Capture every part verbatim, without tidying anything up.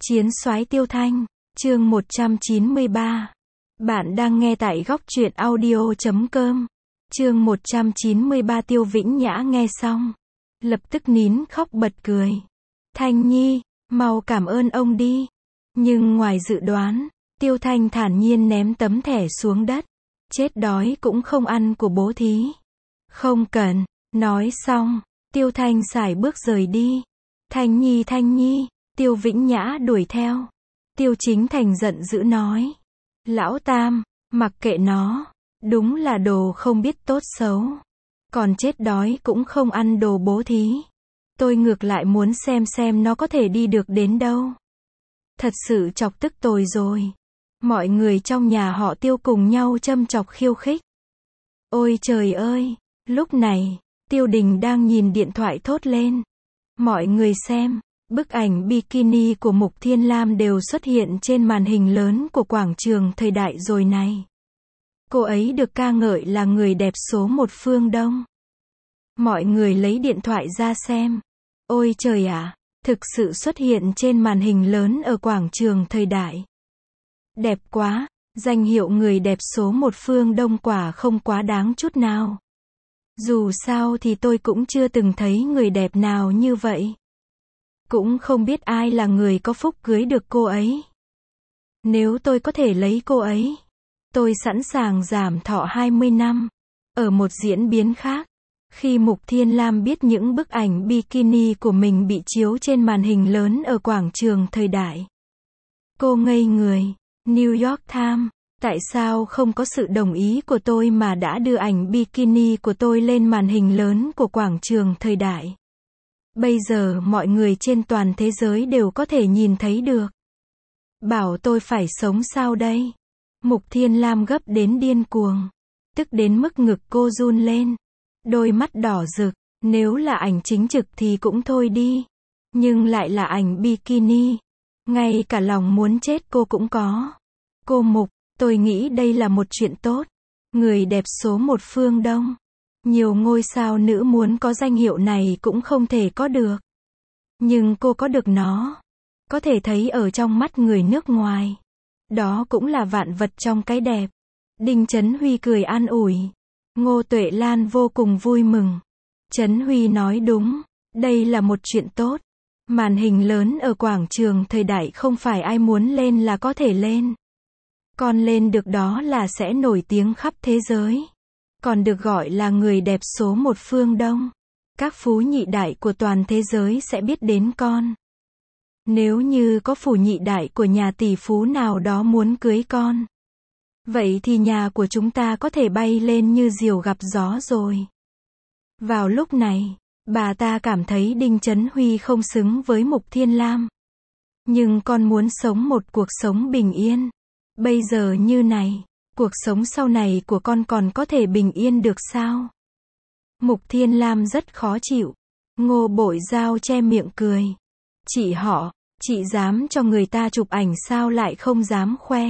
Chiến soái Tiêu Thanh, chương một trăm chín mươi ba. Bạn đang nghe tại góc truyện audio chấm com. Chương một trăm chín mươi ba. Tiêu Vĩnh Nhã nghe xong, lập tức nín khóc bật cười. Thanh Nhi, mau cảm ơn ông đi. Nhưng ngoài dự đoán, Tiêu Thanh thản nhiên ném tấm thẻ xuống đất. Chết đói cũng không ăn của bố thí. Không cần. Nói xong, Tiêu Thanh sải bước rời đi. Thanh Nhi, Thanh Nhi. Tiêu Vĩnh Nhã đuổi theo. Tiêu Chính Thành giận dữ nói. Lão Tam, mặc kệ nó. Đúng là đồ không biết tốt xấu. Còn chết đói cũng không ăn đồ bố thí. Tôi ngược lại muốn xem xem nó có thể đi được đến đâu. Thật sự chọc tức tôi rồi. Mọi người trong nhà họ Tiêu cùng nhau châm chọc khiêu khích. Ôi trời ơi, lúc này, Tiêu Đình đang nhìn điện thoại thốt lên. Mọi người xem. Bức ảnh bikini của Mục Thiên Lam đều xuất hiện trên màn hình lớn của quảng trường thời đại rồi này. Cô ấy được ca ngợi là người đẹp số một phương Đông. Mọi người lấy điện thoại ra xem. Ôi trời ạ, thực sự xuất hiện trên màn hình lớn ở quảng trường thời đại. Đẹp quá, danh hiệu người đẹp số một phương Đông quả không quá đáng chút nào. Dù sao thì tôi cũng chưa từng thấy người đẹp nào như vậy. Cũng không biết ai là người có phúc cưới được cô ấy. Nếu tôi có thể lấy cô ấy, tôi sẵn sàng giảm thọ hai mươi năm. Ở một diễn biến khác, khi Mục Thiên Lam biết những bức ảnh bikini của mình bị chiếu trên màn hình lớn ở quảng trường thời đại, cô ngây người. New York Times, tại sao không có sự đồng ý của tôi mà đã đưa ảnh bikini của tôi lên màn hình lớn của quảng trường thời đại? Bây giờ mọi người trên toàn thế giới đều có thể nhìn thấy được. Bảo tôi phải sống sao đây? Mục Thiên Lam gấp đến điên cuồng. Tức đến mức ngực cô run lên. Đôi mắt đỏ rực. Nếu là ảnh chính trực thì cũng thôi đi. Nhưng lại là ảnh bikini. Ngay cả lòng muốn chết cô cũng có. Cô Mục, tôi nghĩ đây là một chuyện tốt. Người đẹp số một phương Đông. Nhiều ngôi sao nữ muốn có danh hiệu này cũng không thể có được. Nhưng cô có được nó. Có thể thấy ở trong mắt người nước ngoài. Đó cũng là vạn vật trong cái đẹp. Đinh Chấn Huy cười an ủi. Ngô Tuệ Lan vô cùng vui mừng. Chấn Huy nói đúng. Đây là một chuyện tốt. Màn hình lớn ở quảng trường thời đại không phải ai muốn lên là có thể lên. Còn lên được đó là sẽ nổi tiếng khắp thế giới. Còn được gọi là người đẹp số một phương Đông. Các phú nhị đại của toàn thế giới sẽ biết đến con. Nếu như có phú nhị đại của nhà tỷ phú nào đó muốn cưới con, vậy thì nhà của chúng ta có thể bay lên như diều gặp gió rồi. Vào lúc này, bà ta cảm thấy Đinh Chấn Huy không xứng với Mục Thiên Lam. Nhưng con muốn sống một cuộc sống bình yên. Bây giờ như này, cuộc sống sau này của con còn có thể bình yên được sao? Mục Thiên Lam rất khó chịu. Ngô Bội Giao che miệng cười. Chị họ, chị dám cho người ta chụp ảnh sao lại không dám khoe?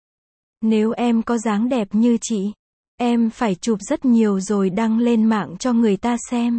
Nếu em có dáng đẹp như chị, em phải chụp rất nhiều rồi đăng lên mạng cho người ta xem.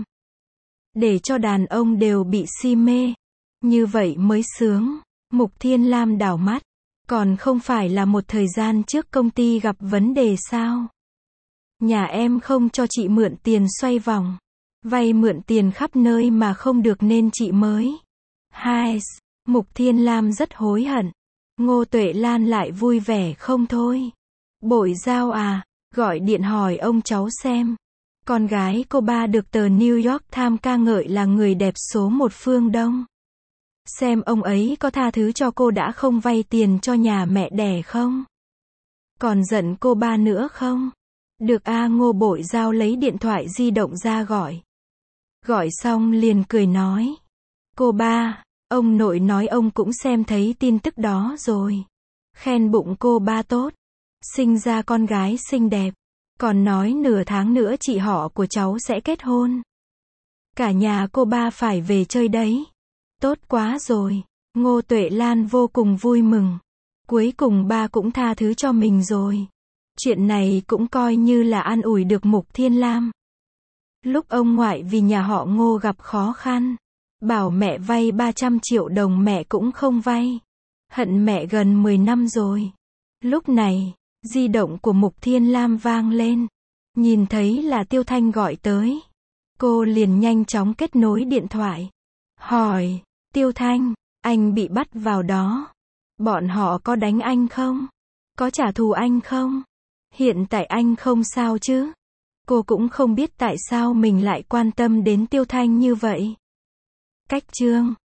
Để cho đàn ông đều bị si mê. Như vậy mới sướng. Mục Thiên Lam đảo mắt. Còn không phải là một thời gian trước công ty gặp vấn đề sao? Nhà em không cho chị mượn tiền xoay vòng. Vay mượn tiền khắp nơi mà không được nên chị mới. Hai, Mục Thiên Lam rất hối hận. Ngô Tuệ Lan lại vui vẻ không thôi. Bội Giao à, gọi điện hỏi ông cháu xem. Con gái cô ba được tờ New York Times ca ngợi là người đẹp số một phương Đông. Xem ông ấy có tha thứ cho cô đã không vay tiền cho nhà mẹ đẻ không? Còn giận cô ba nữa không? Được a. Ngô Bội Giao lấy điện thoại di động ra gọi. Gọi xong liền cười nói. Cô ba, ông nội nói ông cũng xem thấy tin tức đó rồi. Khen bụng cô ba tốt. Sinh ra con gái xinh đẹp. Còn nói nửa tháng nữa chị họ của cháu sẽ kết hôn. Cả nhà cô ba phải về chơi đấy. Tốt quá rồi. Ngô Tuệ Lan vô cùng vui mừng. Cuối cùng ba cũng tha thứ cho mình rồi. Chuyện này cũng coi như là an ủi được Mục Thiên Lam. Lúc ông ngoại vì nhà họ Ngô gặp khó khăn, bảo mẹ vay ba trăm triệu đồng mẹ cũng không vay. Hận mẹ gần mười năm rồi. Lúc này, di động của Mục Thiên Lam vang lên. Nhìn thấy là Tiêu Thanh gọi tới. Cô liền nhanh chóng kết nối điện thoại. Hỏi, Tiêu Thanh, anh bị bắt vào đó. Bọn họ có đánh anh không? Có trả thù anh không? Hiện tại anh không sao chứ? Cô cũng không biết tại sao mình lại quan tâm đến Tiêu Thanh như vậy. Cách chương